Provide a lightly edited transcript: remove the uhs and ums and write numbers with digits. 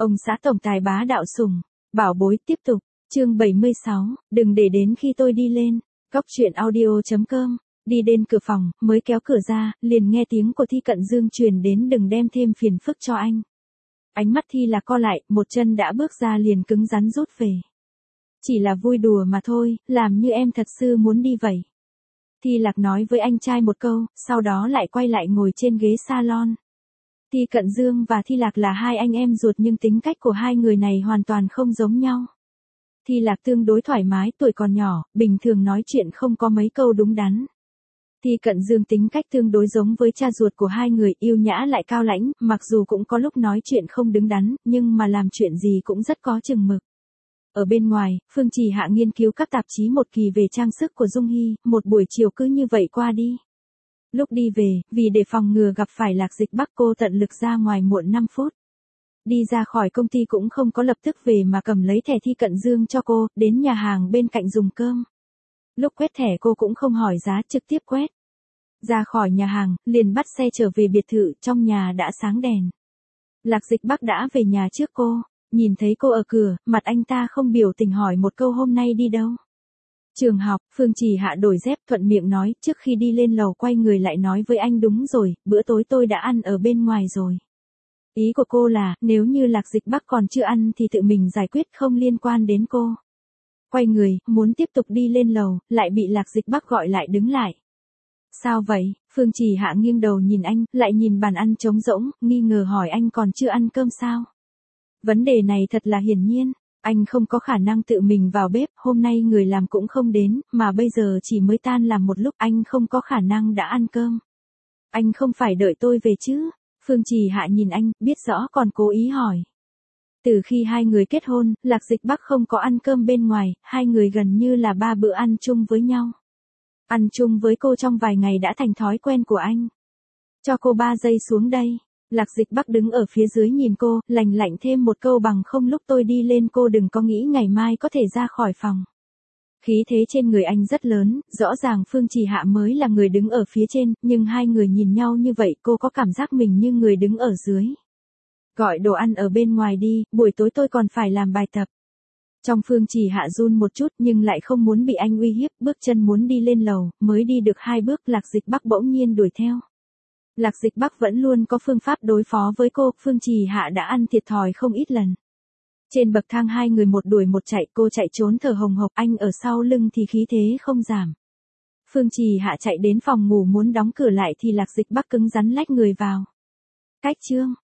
Ông xã tổng tài bá đạo sủng, bảo bối tiếp tục, chương 76, đừng để đến khi tôi đi lên, góc chuyện audio.com, đi đến cửa phòng, mới kéo cửa ra, liền nghe tiếng của Thi Cận Dương truyền đến đừng đem thêm phiền phức cho anh. Ánh mắt Thi Lạc co lại, một chân đã bước ra liền cứng rắn rút về. Chỉ là vui đùa mà thôi, làm như em thật sự muốn đi vậy. Thi Lạc nói với anh trai một câu, sau đó lại quay lại ngồi trên ghế salon. Thi Cận Dương và Thi Lạc là hai anh em ruột nhưng tính cách của hai người này hoàn toàn không giống nhau. Thi Lạc tương đối thoải mái, tuổi còn nhỏ, bình thường nói chuyện không có mấy câu đúng đắn. Thi Cận Dương tính cách tương đối giống với cha ruột của hai người, yêu nhã lại cao lãnh, mặc dù cũng có lúc nói chuyện không đứng đắn, nhưng mà làm chuyện gì cũng rất có chừng mực. Ở bên ngoài, Phương Trì Hạ nghiên cứu các tạp chí một kỳ về trang sức của Dung Hy, một buổi chiều cứ như vậy qua đi. Lúc đi về, vì để phòng ngừa gặp phải Lạc Dịch Bắc cô tận lực ra ngoài muộn 5 phút. Đi ra khỏi công ty cũng không có lập tức về mà cầm lấy thẻ Thi Cận Dương cho cô, đến nhà hàng bên cạnh dùng cơm. Lúc quét thẻ cô cũng không hỏi giá, trực tiếp quét. Ra khỏi nhà hàng, liền bắt xe trở về biệt thự, trong nhà đã sáng đèn. Lạc Dịch Bắc đã về nhà trước cô, nhìn thấy cô ở cửa, mặt anh ta không biểu tình hỏi một câu hôm nay đi đâu. Trường học, Phương Trì Hạ đổi dép thuận miệng nói, trước khi đi lên lầu quay người lại nói với anh đúng rồi, bữa tối tôi đã ăn ở bên ngoài rồi. Ý của cô là, nếu như Lạc Dịch Bắc còn chưa ăn thì tự mình giải quyết không liên quan đến cô. Quay người, muốn tiếp tục đi lên lầu, lại bị Lạc Dịch Bắc gọi lại đứng lại. Sao vậy? Phương Trì Hạ nghiêng đầu nhìn anh, lại nhìn bàn ăn trống rỗng, nghi ngờ hỏi anh còn chưa ăn cơm sao? Vấn đề này thật là hiển nhiên. Anh không có khả năng tự mình vào bếp, hôm nay người làm cũng không đến, mà bây giờ chỉ mới tan làm một lúc, anh không có khả năng đã ăn cơm. Anh không phải đợi tôi về chứ? Phương Trì Hạ nhìn anh, biết rõ còn cố ý hỏi. Từ khi hai người kết hôn, Lạc Dịch Bắc không có ăn cơm bên ngoài, hai người gần như là 3 bữa ăn chung với nhau. Ăn chung với cô trong vài ngày đã thành thói quen của anh. Cho cô 3 giây xuống đây. Lạc Dịch Bắc đứng ở phía dưới nhìn cô, lạnh lạnh thêm một câu bằng không lúc tôi đi lên cô đừng có nghĩ ngày mai có thể ra khỏi phòng. Khí thế trên người anh rất lớn, rõ ràng Phương Trì Hạ mới là người đứng ở phía trên, nhưng hai người nhìn nhau như vậy cô có cảm giác mình như người đứng ở dưới. Gọi đồ ăn ở bên ngoài đi, buổi tối tôi còn phải làm bài tập. Trong Phương Trì Hạ run một chút nhưng lại không muốn bị anh uy hiếp, bước chân muốn đi lên lầu, mới đi được 2 bước Lạc Dịch Bắc bỗng nhiên đuổi theo. Lạc Dịch Bắc vẫn luôn có phương pháp đối phó với cô, Phương Trì Hạ đã ăn thiệt thòi không ít lần. Trên bậc thang hai người một đuổi một chạy, cô chạy trốn thở hồng hộc, anh ở sau lưng thì khí thế không giảm. Phương Trì Hạ chạy đến phòng ngủ muốn đóng cửa lại thì Lạc Dịch Bắc cứng rắn lách người vào. Cách chương